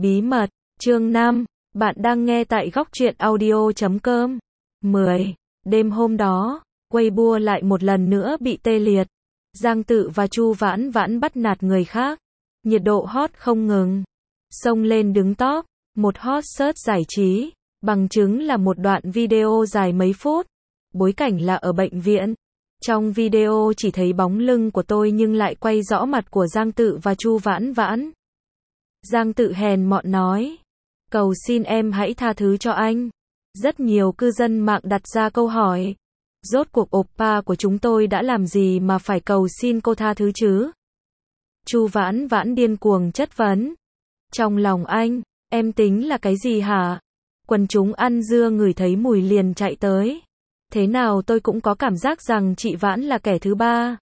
Bí mật, chương 5, bạn đang nghe tại góc truyện audio.com. 10. Đêm hôm đó, Weibo lại một lần nữa bị tê liệt. Giang Tự và Chu Vãn Vãn bắt nạt người khác. Nhiệt độ hot không ngừng. Xông lên đứng top, một hot search giải trí. Bằng chứng là một đoạn video dài mấy phút. Bối cảnh là ở bệnh viện. Trong video chỉ thấy bóng lưng của tôi nhưng lại quay rõ mặt của Giang Tự và Chu Vãn Vãn. Giang Tự hèn mọn nói, cầu xin em hãy tha thứ cho anh. Rất nhiều cư dân mạng đặt ra câu hỏi, rốt cuộc oppa của chúng tôi đã làm gì mà phải cầu xin cô tha thứ chứ? Chu Vãn Vãn điên cuồng chất vấn. Trong lòng anh, em tính là cái gì hả? Quần chúng ăn dưa ngửi thấy mùi liền chạy tới. Thế nào tôi cũng có cảm giác rằng chị Vãn là kẻ thứ ba.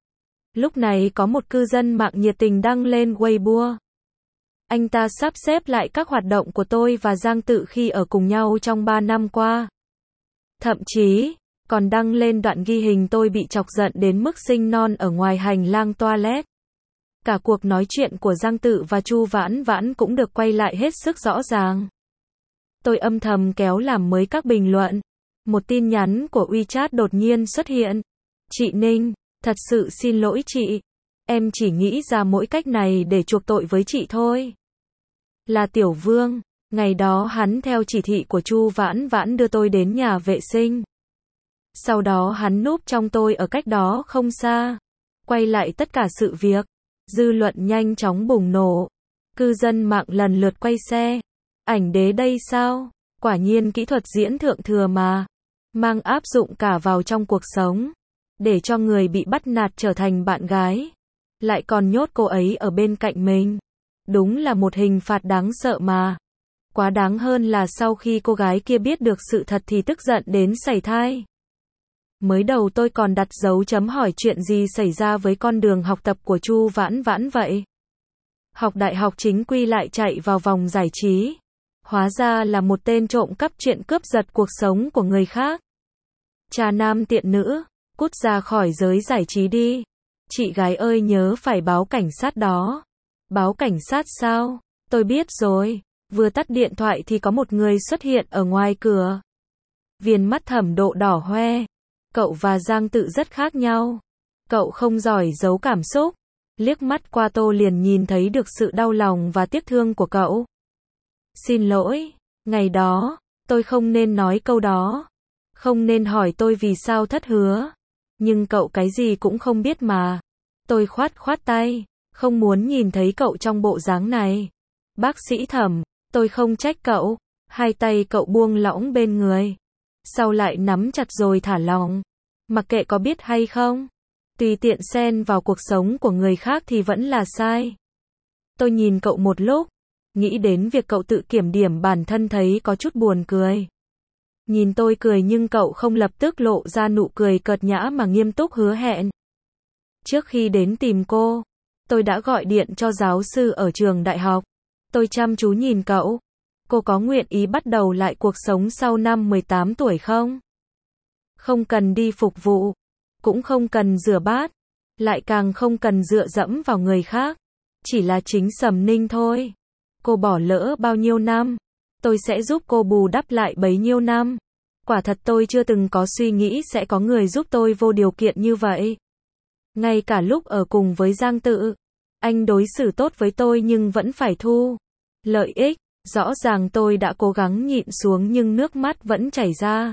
Lúc này có một cư dân mạng nhiệt tình đăng lên Weibo. Anh ta sắp xếp lại các hoạt động của tôi và Giang Tự khi ở cùng nhau trong 3 năm qua. Thậm chí, còn đăng lên đoạn ghi hình tôi bị chọc giận đến mức sinh non ở ngoài hành lang toilet. Cả cuộc nói chuyện của Giang Tự và Chu Vãn Vãn cũng được quay lại hết sức rõ ràng. Tôi âm thầm kéo làm mới các bình luận. Một tin nhắn của WeChat đột nhiên xuất hiện. Chị Ninh, thật sự xin lỗi chị. Em chỉ nghĩ ra mỗi cách này để chuộc tội với chị thôi. Là Tiểu Vương, ngày đó hắn theo chỉ thị của Chu Vãn Vãn đưa tôi đến nhà vệ sinh. Sau đó hắn núp trong tôi ở cách đó không xa. Quay lại tất cả sự việc. Dư luận nhanh chóng bùng nổ. Cư dân mạng lần lượt quay xe. Ảnh đế đây sao? Quả nhiên kỹ thuật diễn thượng thừa mà. Mang áp dụng cả vào trong cuộc sống. Để cho người bị bắt nạt trở thành bạn gái. Lại còn nhốt cô ấy ở bên cạnh mình. Đúng là một hình phạt đáng sợ mà. Quá đáng hơn là sau khi cô gái kia biết được sự thật thì tức giận đến sảy thai. Mới đầu tôi còn đặt dấu chấm hỏi chuyện gì xảy ra với con đường học tập của Chu Vãn Vãn vậy. Học đại học chính quy lại chạy vào vòng giải trí. Hóa ra là một tên trộm cắp chuyện cướp giật cuộc sống của người khác. Trà nam tiện nữ, cút ra khỏi giới giải trí đi. Chị gái ơi nhớ phải báo cảnh sát đó. Báo cảnh sát sao? Tôi biết rồi. Vừa tắt điện thoại thì có một người xuất hiện ở ngoài cửa. Viền mắt Thẩm Độ đỏ hoe. Cậu và Giang Tự rất khác nhau. Cậu không giỏi giấu cảm xúc. Liếc mắt qua tôi liền nhìn thấy được sự đau lòng và tiếc thương của cậu. Xin lỗi, ngày đó, tôi không nên nói câu đó. Không nên hỏi tôi vì sao thất hứa. Nhưng cậu cái gì cũng không biết mà. Tôi khoát tay, không muốn nhìn thấy cậu trong bộ dáng này. Bác sĩ Thẩm, tôi không trách cậu. Hai tay cậu buông lỏng bên người. Sau lại nắm chặt rồi thả lỏng. Mặc kệ có biết hay không. Tùy tiện xen vào cuộc sống của người khác thì vẫn là sai. Tôi nhìn cậu một lúc. Nghĩ đến việc cậu tự kiểm điểm bản thân thấy có chút buồn cười. Nhìn tôi cười nhưng cậu không lập tức lộ ra nụ cười cợt nhã mà nghiêm túc hứa hẹn. Trước khi đến tìm cô, tôi đã gọi điện cho giáo sư ở trường đại học. Tôi chăm chú nhìn cậu. Cô có nguyện ý bắt đầu lại cuộc sống sau năm 18 tuổi không? Không cần đi phục vụ, cũng không cần rửa bát, lại càng không cần dựa dẫm vào người khác. Chỉ là chính Sầm Ninh thôi. Cô bỏ lỡ bao nhiêu năm, tôi sẽ giúp cô bù đắp lại bấy nhiêu năm. Quả thật tôi chưa từng có suy nghĩ sẽ có người giúp tôi vô điều kiện như vậy. Ngay cả lúc ở cùng với Giang Tự, anh đối xử tốt với tôi nhưng vẫn phải thu lợi ích. Rõ ràng tôi đã cố gắng nhịn xuống nhưng nước mắt vẫn chảy ra.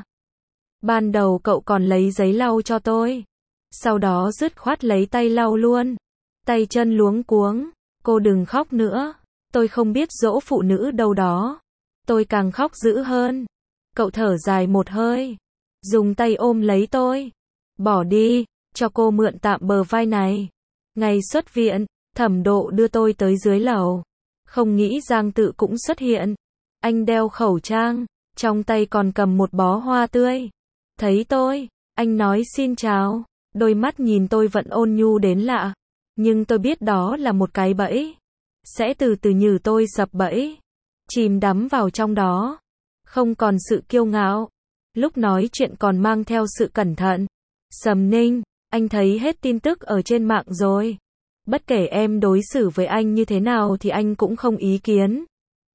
Ban đầu cậu còn lấy giấy lau cho tôi. Sau đó dứt khoát lấy tay lau luôn. Tay chân luống cuống. Cô đừng khóc nữa. Tôi không biết dỗ phụ nữ đâu đó. Tôi càng khóc dữ hơn. Cậu thở dài một hơi. Dùng tay ôm lấy tôi. Bỏ đi, cho cô mượn tạm bờ vai này. Ngày xuất viện, Thẩm Độ đưa tôi tới dưới lầu. Không nghĩ Giang Tự cũng xuất hiện. Anh đeo khẩu trang, trong tay còn cầm một bó hoa tươi. Thấy tôi, anh nói xin chào. Đôi mắt nhìn tôi vẫn ôn nhu đến lạ. Nhưng tôi biết đó là một cái bẫy. Sẽ từ từ nhử tôi sập bẫy. Chìm đắm vào trong đó. Không còn sự kiêu ngạo. Lúc nói chuyện còn mang theo sự cẩn thận. Sầm Ninh, anh thấy hết tin tức ở trên mạng rồi. Bất kể em đối xử với anh như thế nào thì anh cũng không ý kiến.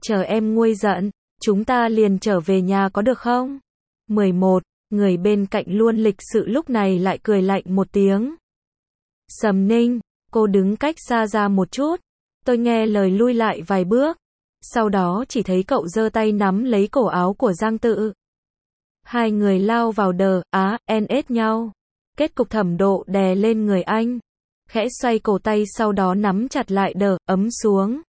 chờ em nguôi giận, chúng ta liền trở về nhà có được không? 11. Người bên cạnh luôn lịch sự lúc này lại cười lạnh một tiếng. Sầm Ninh, cô đứng cách xa ra một chút. Tôi nghe lời lui lại vài bước. Sau đó chỉ thấy cậu giơ tay nắm lấy cổ áo của Giang Tự. Hai người lao vào ns nhau. Kết cục Thẩm Độ đè lên người anh. Khẽ xoay cổ tay sau đó nắm chặt lại ấm xuống.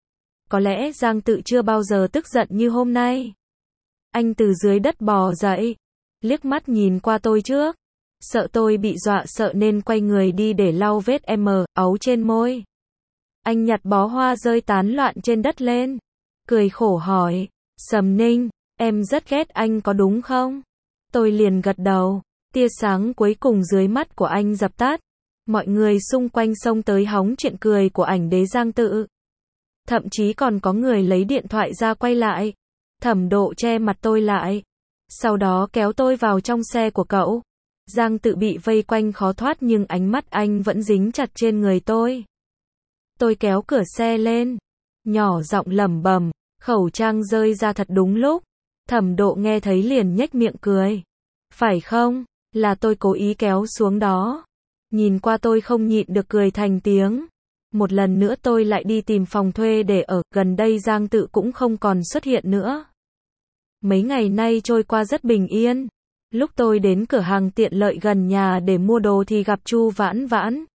Có lẽ Giang Tự chưa bao giờ tức giận như hôm nay. Anh từ dưới đất bò dậy. Liếc mắt nhìn qua tôi trước. Sợ tôi bị dọa sợ nên quay người đi để lau vết áu trên môi. Anh nhặt bó hoa rơi tán loạn trên đất lên. Cười khổ hỏi. Sầm Ninh, em rất ghét anh có đúng không? Tôi liền gật đầu. Tia sáng cuối cùng dưới mắt của anh dập tắt. Mọi người xung quanh xông tới hóng chuyện cười của ảnh đế Giang Tự. Thậm chí còn có người lấy điện thoại ra quay lại. Thẩm Độ che mặt tôi lại. Sau đó kéo tôi vào trong xe của cậu. Giang Tự bị vây quanh khó thoát nhưng ánh mắt anh vẫn dính chặt trên người tôi. Tôi kéo cửa xe lên. Nhỏ giọng lẩm bẩm, khẩu trang rơi ra thật đúng lúc. Thẩm Độ nghe thấy liền nhếch miệng cười. Phải không? Là tôi cố ý kéo xuống đó. Nhìn qua tôi không nhịn được cười thành tiếng. Một lần nữa tôi lại đi tìm phòng thuê để ở, gần đây Giang Tự cũng không còn xuất hiện nữa. Mấy ngày nay trôi qua rất bình yên. Lúc tôi đến cửa hàng tiện lợi gần nhà để mua đồ thì gặp Chu Vãn Vãn.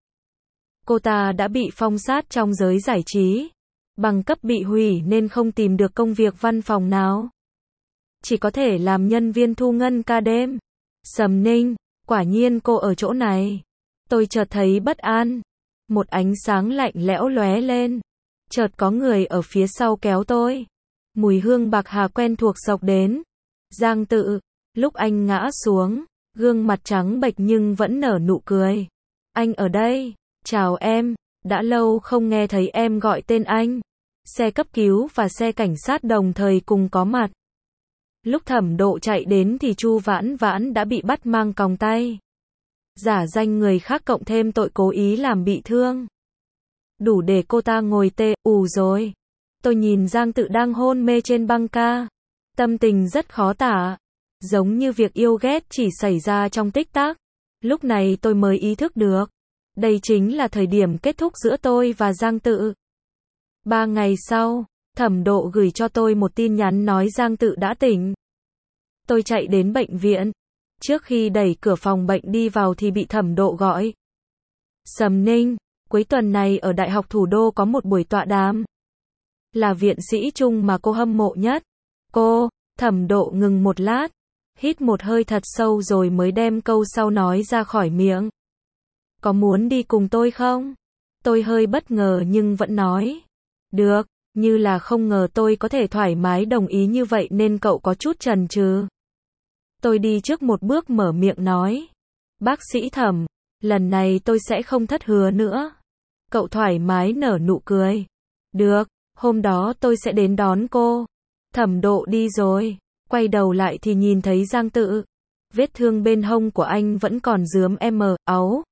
Cô ta đã bị phong sát trong giới giải trí. Bằng cấp bị hủy nên không tìm được công việc văn phòng nào. Chỉ có thể làm nhân viên thu ngân ca đêm. Sầm Ninh, quả nhiên cô ở chỗ này. Tôi chợt thấy bất an. Một ánh sáng lạnh lẽo lóe lên. Chợt có người ở phía sau kéo tôi. Mùi hương bạc hà quen thuộc xộc đến. Giang Tự, lúc anh ngã xuống, gương mặt trắng bệch nhưng vẫn nở nụ cười. Anh ở đây, chào em, đã lâu không nghe thấy em gọi tên anh. Xe cấp cứu và xe cảnh sát đồng thời cùng có mặt. Lúc Thẩm Độ chạy đến thì Chu Vãn Vãn đã bị bắt mang còng tay. Giả danh người khác cộng thêm tội cố ý làm bị thương. Đủ để cô ta ngồi rồi. Tôi nhìn Giang Tự đang hôn mê trên băng ca. Tâm tình rất khó tả. Giống như việc yêu ghét chỉ xảy ra trong tích tắc. Lúc này tôi mới ý thức được. Đây chính là thời điểm kết thúc giữa tôi và Giang Tự. 3 ngày sau, Thẩm Độ gửi cho tôi một tin nhắn nói Giang Tự đã tỉnh. Tôi chạy đến bệnh viện. Trước khi đẩy cửa phòng bệnh đi vào thì bị Thẩm Độ gọi. Sầm Ninh, cuối tuần này ở Đại học Thủ đô có một buổi tọa đàm. Là viện sĩ Trung mà cô hâm mộ nhất. Cô, Thẩm Độ ngừng một lát. Hít một hơi thật sâu rồi mới đem câu sau nói ra khỏi miệng. Có muốn đi cùng tôi không? Tôi hơi bất ngờ nhưng vẫn nói. Được, như là không ngờ tôi có thể thoải mái đồng ý như vậy nên cậu có chút chần chừ. Tôi đi trước một bước mở miệng nói. Bác sĩ Thẩm, lần này tôi sẽ không thất hứa nữa. Cậu thoải mái nở nụ cười. Được, hôm đó tôi sẽ đến đón cô. Thẩm Độ đi rồi, quay đầu lại thì nhìn thấy Giang Tự. Vết thương bên hông của anh vẫn còn rướm áu.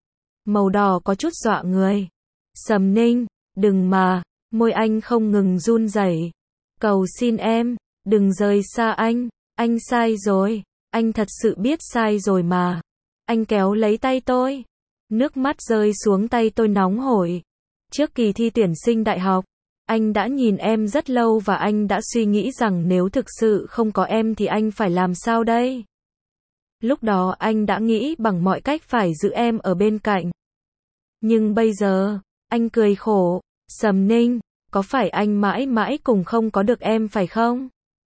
Màu đỏ có chút dọa người. Sầm Ninh, đừng mà, môi anh không ngừng run rẩy. Cầu xin em, đừng rời xa anh sai rồi, anh thật sự biết sai rồi mà. Anh kéo lấy tay tôi. Nước mắt rơi xuống tay tôi nóng hổi. Trước kỳ thi tuyển sinh đại học, anh đã nhìn em rất lâu và anh đã suy nghĩ rằng nếu thực sự không có em thì anh phải làm sao đây? Lúc đó anh đã nghĩ bằng mọi cách phải giữ em ở bên cạnh. Nhưng bây giờ, anh cười khổ. Sầm Ninh, có phải anh mãi mãi cùng không có được em phải không?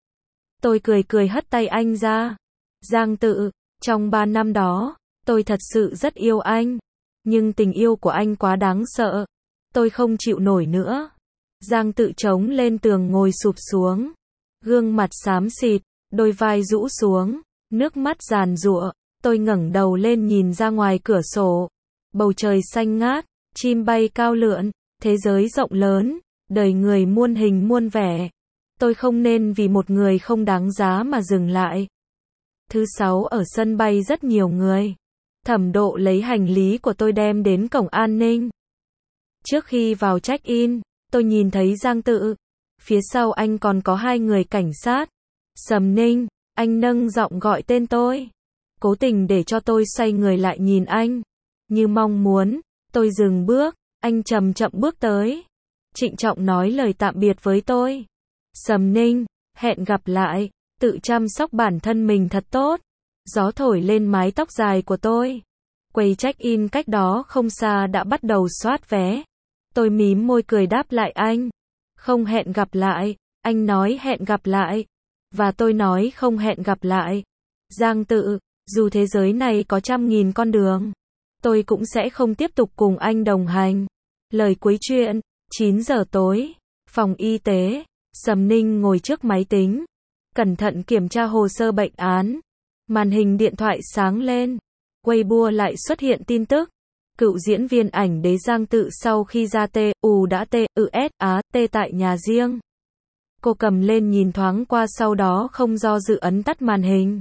Tôi cười hất tay anh ra. Giang Tự, trong 3 năm đó, tôi thật sự rất yêu anh. Nhưng tình yêu của anh quá đáng sợ. Tôi không chịu nổi nữa. Giang Tự chống lên tường ngồi sụp xuống. Gương mặt xám xịt, đôi vai rũ xuống, nước mắt giàn giụa. Tôi ngẩng đầu lên nhìn ra ngoài cửa sổ. Bầu trời xanh ngát, chim bay cao lượn, thế giới rộng lớn, đời người muôn hình muôn vẻ. Tôi không nên vì một người không đáng giá mà dừng lại. Thứ 6 ở sân bay rất nhiều người. Thẩm Độ lấy hành lý của tôi đem đến cổng an ninh. Trước khi vào check-in, tôi nhìn thấy Giang Tự. Phía sau anh còn có 2 người cảnh sát. Sầm Ninh, anh nâng giọng gọi tên tôi. Cố tình để cho tôi xoay người lại nhìn anh. Như mong muốn, tôi dừng bước, anh chậm chậm bước tới. Trịnh trọng nói lời tạm biệt với tôi. Sầm Ninh, hẹn gặp lại, tự chăm sóc bản thân mình thật tốt. Gió thổi lên mái tóc dài của tôi. Quầy check-in cách đó không xa đã bắt đầu soát vé. Tôi mím môi cười đáp lại anh. Không hẹn gặp lại, anh nói hẹn gặp lại. Và tôi nói không hẹn gặp lại. Giang Tự, dù thế giới này có 100.000 con đường, tôi cũng sẽ không tiếp tục cùng anh đồng hành. Lời cuối chuyện, 9 giờ tối, phòng y tế, Sầm Ninh ngồi trước máy tính, cẩn thận kiểm tra hồ sơ bệnh án. Màn hình điện thoại sáng lên, Weibo lại xuất hiện tin tức. Cựu diễn viên ảnh đế Giang Tự sau khi ra TU đã TUS tại nhà riêng. Cô cầm lên nhìn thoáng qua sau đó không do dự ấn tắt màn hình.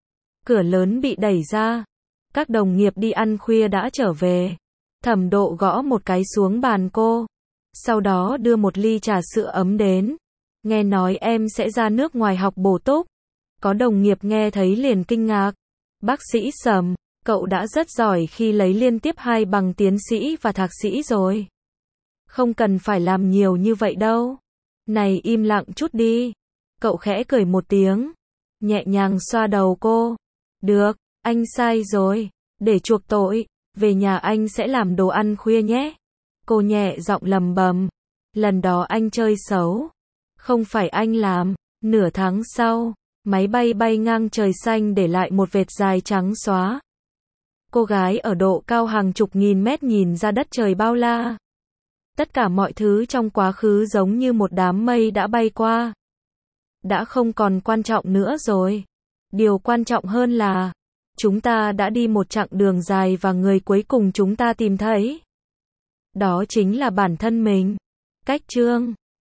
Cửa lớn bị đẩy ra. Các đồng nghiệp đi ăn khuya đã trở về. Thẩm Độ gõ một cái xuống bàn cô. Sau đó đưa một ly trà sữa ấm đến. Nghe nói em sẽ ra nước ngoài học bổ túc. Có đồng nghiệp nghe thấy liền kinh ngạc. Bác sĩ Sầm, cậu đã rất giỏi khi lấy liên tiếp 2 bằng tiến sĩ và thạc sĩ rồi. Không cần phải làm nhiều như vậy đâu. Này im lặng chút đi. Cậu khẽ cười một tiếng. Nhẹ nhàng xoa đầu cô. Được, anh sai rồi. Để chuộc tội, về nhà anh sẽ làm đồ ăn khuya nhé. Cô nhẹ giọng lầm bầm. Lần đó anh chơi xấu. Không phải anh làm. Nửa tháng sau, máy bay bay ngang trời xanh để lại một vệt dài trắng xóa. Cô gái ở độ cao hàng chục nghìn mét nhìn ra đất trời bao la. Tất cả mọi thứ trong quá khứ giống như một đám mây đã bay qua. Đã không còn quan trọng nữa rồi. Điều quan trọng hơn là chúng ta đã đi một chặng đường dài và người cuối cùng chúng ta tìm thấy. Đó chính là bản thân mình. Cách chương